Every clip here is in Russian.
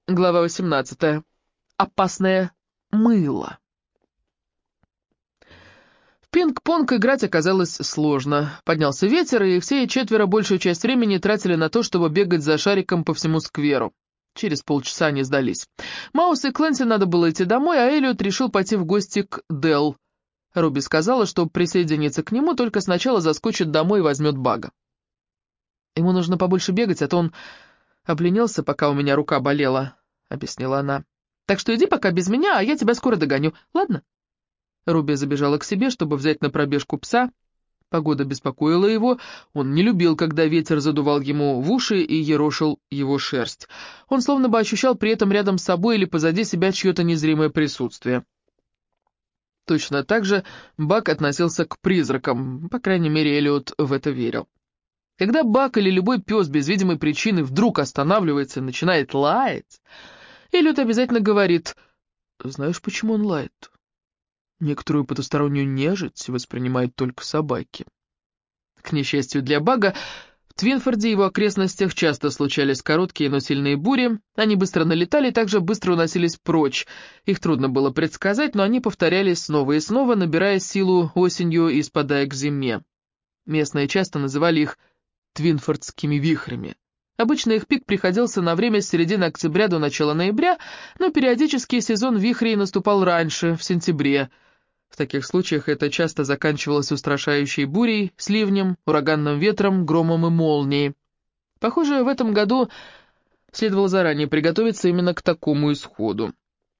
Глава 18. Опасное мыло. В пинг-понг играть оказалось сложно. Поднялся ветер, и все четверо большую часть времени тратили на то, чтобы бегать за шариком по всему скверу. Через полчаса они сдались. Маус и Клэнси надо было идти домой, а Эллиот решил пойти в гости к Делл. Руби сказала, что присоединится к нему, только сначала заскочит домой и возьмет Бага. «Ему нужно побольше бегать, а то он обленился, пока у меня рука болела», — объяснила она. «Так что иди пока без меня, а я тебя скоро догоню, ладно?» Руби забежала к себе, чтобы взять на пробежку пса. Погода беспокоила его, он не любил, когда ветер задувал ему в уши и ерошил его шерсть. Он словно бы ощущал при этом рядом с собой или позади себя чье-то незримое присутствие. Точно так же Бак относился к призракам, по крайней мере, Эллиот в это верил. Когда Бак или любой пес без видимой причины вдруг останавливается и начинает лаять, Эллиот обязательно говорит: «Знаешь, почему он лает? Некоторую потустороннюю нежить воспринимают только собаки». К несчастью для Бага, в Твинфорде и его окрестностях часто случались короткие, но сильные бури. Они быстро налетали и также быстро уносились прочь. Их трудно было предсказать, но они повторялись снова и снова, набирая силу осенью и спадая к зиме. Местные часто называли их твинфордскими вихрями. Обычно их пик приходился на время с середины октября до начала ноября, но периодически сезон вихрей наступал раньше, в сентябре. В таких случаях это часто заканчивалось устрашающей бурей, сливнем, ураганным ветром, громом и молнией. Похоже, в этом году следовало заранее приготовиться именно к такому исходу.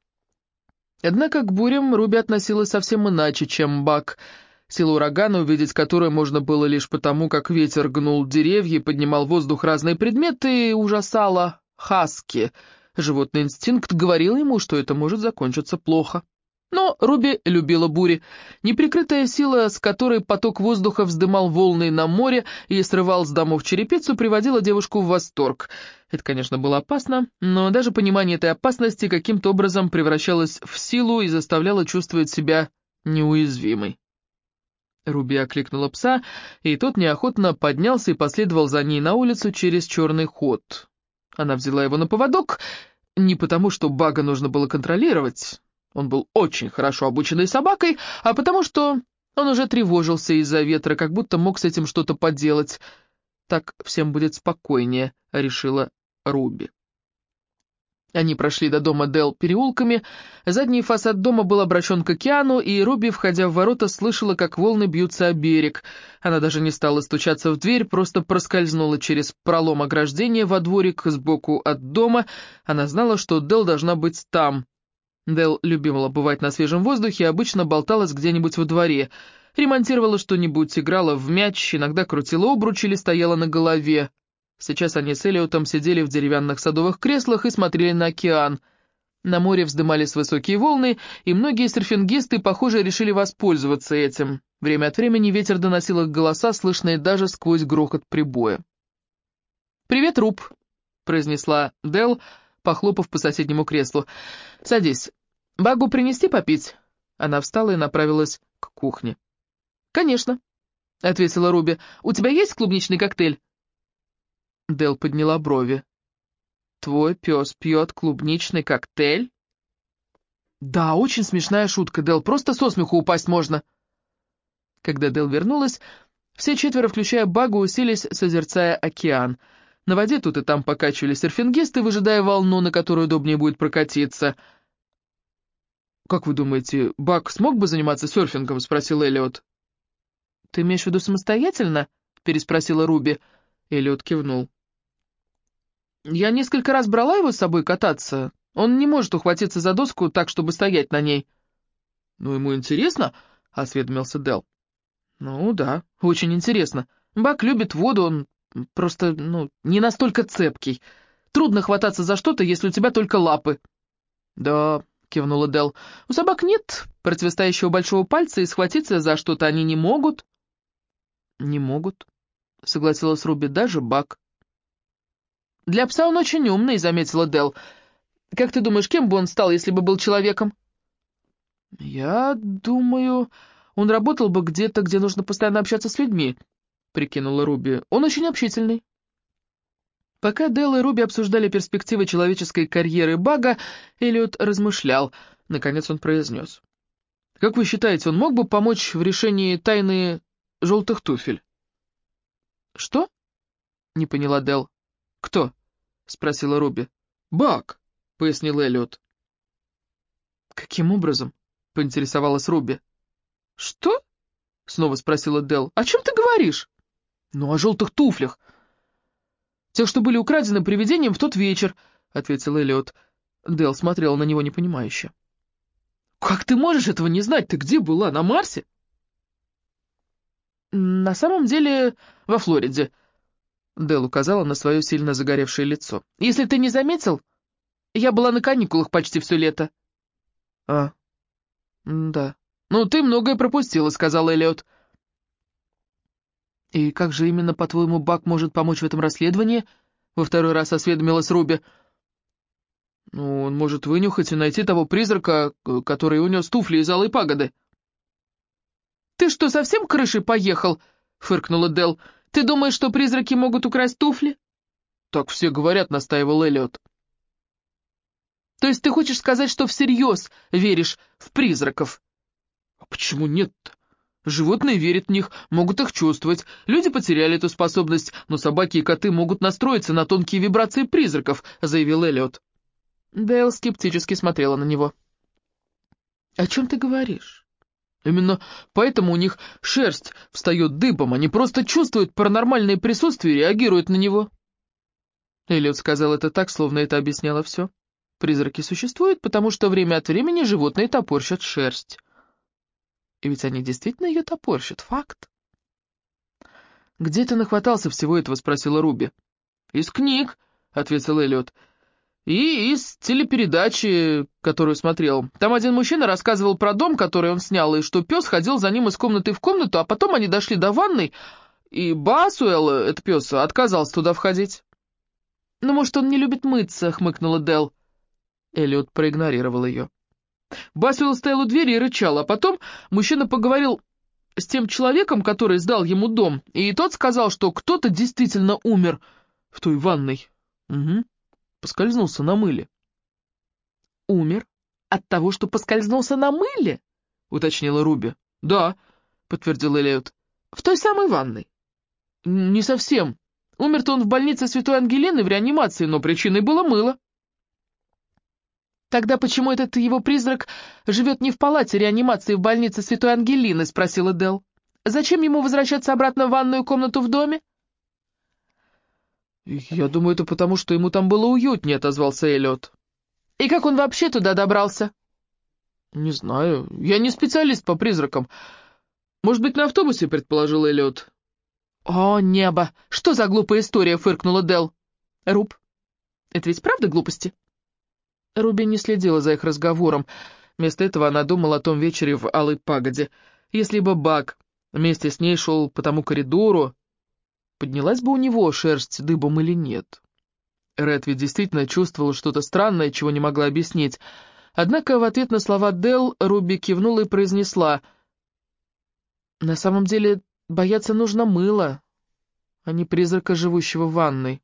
Однако к бурям Руби относилась совсем иначе, чем Бак. Силу урагана, увидеть которую можно было лишь потому, как ветер гнул деревья и поднимал в воздух разные предметы, ужасала Хаски. Животный инстинкт говорил ему, что это может закончиться плохо. Но Руби любила бури. Неприкрытая сила, с которой поток воздуха вздымал волны на море и срывал с домов черепицу, приводила девушку в восторг. Это, конечно, было опасно, но даже понимание этой опасности каким-то образом превращалось в силу и заставляло чувствовать себя неуязвимой. Руби окликнула пса, и тот неохотно поднялся и последовал за ней на улицу через черный ход. Она взяла его на поводок, не потому что Бага нужно было контролировать, он был очень хорошо обученной собакой, а потому что он уже тревожился из-за ветра, как будто мог с этим что-то поделать. «Так всем будет спокойнее», — решила Руби. Они прошли до дома Делл переулками, задний фасад дома был обращен к океану, и Руби, входя в ворота, слышала, как волны бьются о берег. Она даже не стала стучаться в дверь, просто проскользнула через пролом ограждения во дворик сбоку от дома. Она знала, что Делл должна быть там. Делл любила бывать на свежем воздухе и обычно болталась где-нибудь во дворе. Ремонтировала что-нибудь, играла в мяч, иногда крутила обруч или стояла на голове. Сейчас они с Эллиотом сидели в деревянных садовых креслах и смотрели на океан. На море вздымались высокие волны, и многие серфингисты, похоже, решили воспользоваться этим. Время от времени ветер доносил их голоса, слышные даже сквозь грохот прибоя. «Привет, Руб», — произнесла Делл, похлопав по соседнему креслу. «Садись. Багу принести попить?» Она встала и направилась к кухне. «Конечно», — ответила Руби. «У тебя есть клубничный коктейль?» Делл подняла брови. «Твой пес пьет клубничный коктейль?» «Да, очень смешная шутка, Делл, просто со смеху упасть можно». Когда Делл вернулась, все четверо, включая Багу, уселись, созерцая океан. На воде тут и там покачивались серфингисты, выжидая волну, на которую удобнее будет прокатиться. «Как вы думаете, Баг смог бы заниматься серфингом?» — спросил Эллиот. «Ты имеешь в виду самостоятельно?» — переспросила Руби. Эллиот кивнул. «Я несколько раз брала его с собой кататься. Он не может ухватиться за доску так, чтобы стоять на ней». «Ну, ему интересно?» — осведомился Делл. «Ну да, очень интересно. Бак любит воду, он просто, не настолько цепкий. Трудно хвататься за что-то, если у тебя только лапы». «Да», — кивнула Делл, — «у собак нет противостоящего большого пальца, и схватиться за что-то они не могут». «Не могут», — согласилась Руби, — «даже Бак». «Для пса он очень умный», — заметила Делл. «Как ты думаешь, кем бы он стал, если бы был человеком?» «Я думаю, он работал бы где-то, где нужно постоянно общаться с людьми», — прикинула Руби. «Он очень общительный». Пока Дэл и Руби обсуждали перспективы человеческой карьеры Бага, Эллиот размышлял. Наконец он произнес. «Как вы считаете, он мог бы помочь в решении тайны желтых туфель?» «Что?» — не поняла Дэл. «Кто?» — спросила Руби. «Баг», — пояснил Эллиот. «Каким образом?» — поинтересовалась Руби. «Что?» — снова спросила Дэл. «О чем ты говоришь?» «Ну, о желтых туфлях. Тех, что были украдены привидением в тот вечер», — ответил Эллиот. Дэл смотрела на него непонимающе. «Как ты можешь этого не знать? Ты где была, на Марсе?» «На самом деле, во Флориде», — Дэл указала на свое сильно загоревшее лицо. «Если ты не заметил, я была на каникулах почти все лето». «А, да. Ну, ты многое пропустила», — сказал Эллиот. «И как же именно, по-твоему, Бак может помочь в этом расследовании?» — во второй раз осведомилась Руби. «Ну, он может вынюхать и найти того призрака, который унес туфли из Алой Пагоды». «Ты что, совсем крышей поехал?» — фыркнула Дэл. «Ты думаешь, что призраки могут украсть туфли?» «Так все говорят», — настаивал Эллиот. «То есть ты хочешь сказать, что всерьез веришь в призраков?» «А почему нет-то? Животные верят в них, могут их чувствовать. Люди потеряли эту способность, но собаки и коты могут настроиться на тонкие вибрации призраков», — заявил Эллиот. Дэл скептически смотрела на него. «О чем ты говоришь?» «Именно поэтому у них шерсть встает дыбом, они просто чувствуют паранормальное присутствие и реагируют на него». Эллиот сказал это так, словно это объясняло все. Призраки существуют, потому что время от времени животные топорщат шерсть. И ведь они действительно ее топорщат, факт. «Где ты нахватался всего этого?» — спросила Руби. «Из книг», — ответил Эллиот. «И из телепередачи, которую смотрел. Там один мужчина рассказывал про дом, который он снял, и что пес ходил за ним из комнаты в комнату, а потом они дошли до ванной, и Басуэлл, этот пес, отказался туда входить». «Ну, может, он не любит мыться», — хмыкнула Дэл. Эллиот проигнорировал ее. Басуэлл стоял у двери и рычал, а потом мужчина поговорил с тем человеком, который сдал ему дом, и тот сказал, что кто-то действительно умер в той ванной. Угу. Поскользнулся на мыле. «Умер от того, что поскользнулся на мыле?» — уточнила Руби. «Да», — подтвердил Эллиот. «В той самой ванной?» «Не совсем. Умер-то он в больнице Святой Ангелины в реанимации, но причиной было мыло». «Тогда почему этот его призрак живет не в палате реанимации в больнице Святой Ангелины?» — спросила Дэл. «Зачем ему возвращаться обратно в ванную комнату в доме?» «Я думаю, это потому, что ему там было уютнее», — отозвался Эллиот. «И как он вообще туда добрался?» «Не знаю. Я не специалист по призракам. Может быть, на автобусе», — предположил Эллиот. «О, небо! Что за глупая история?» — фыркнула Дэл. «Руб, это ведь правда глупости?» Руби не следила за их разговором. Вместо этого она думала о том вечере в Алой Пагоде. Если бы Баг вместе с ней шел по тому коридору, поднялась бы у него шерсть дыбом или нет. Ред ведь действительно чувствовала что-то странное, чего не могла объяснить. Однако в ответ на слова Дэл Руби кивнула и произнесла: «На самом деле бояться нужно мыла, а не призрака, живущего в ванной».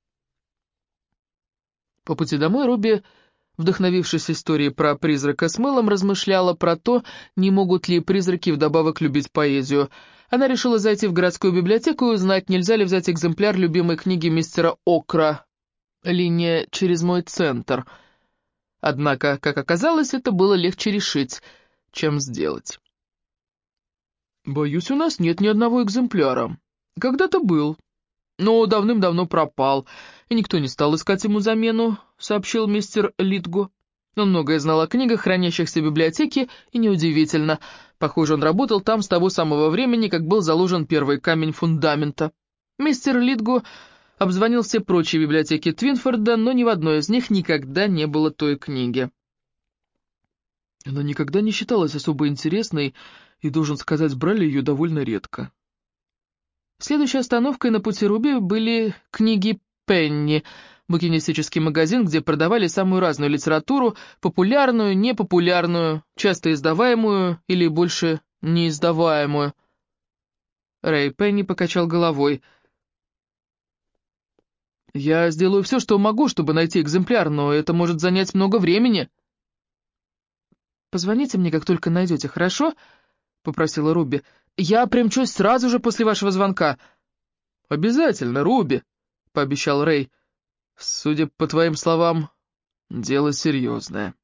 По пути домой Руби, вдохновившись историей про призрака с мылом, размышляла про то, не могут ли призраки вдобавок любить поэзию. Она решила зайти в городскую библиотеку и узнать, нельзя ли взять экземпляр любимой книги мистера Окра «Линия через мой центр». Однако, как оказалось, это было легче решить, чем сделать. «Боюсь, у нас нет ни одного экземпляра. Когда-то был, но давным-давно пропал, и никто не стал искать ему замену», — сообщил мистер Литго. Он многое знал о книгах, хранящихся в библиотеке, и неудивительно. Похоже, он работал там с того самого времени, как был заложен первый камень фундамента. Мистер Литго обзвонил все прочие библиотеки Твинфорда, но ни в одной из них никогда не было той книги. Она никогда не считалась особо интересной, и, должен сказать, брали ее довольно редко. Следующей остановкой на пути Руби были книги Пенни, букинистический магазин, где продавали самую разную литературу, популярную, непопулярную, часто издаваемую или больше неиздаваемую. Рэй Пенни покачал головой. Я сделаю все, что могу, чтобы найти экземпляр, но это может занять много времени. «Позвоните мне, как только найдете, хорошо?» — попросила Руби. «Я примчусь сразу же после вашего звонка». «Обязательно, Руби», — пообещал Рэй. «Судя по твоим словам, дело серьезное».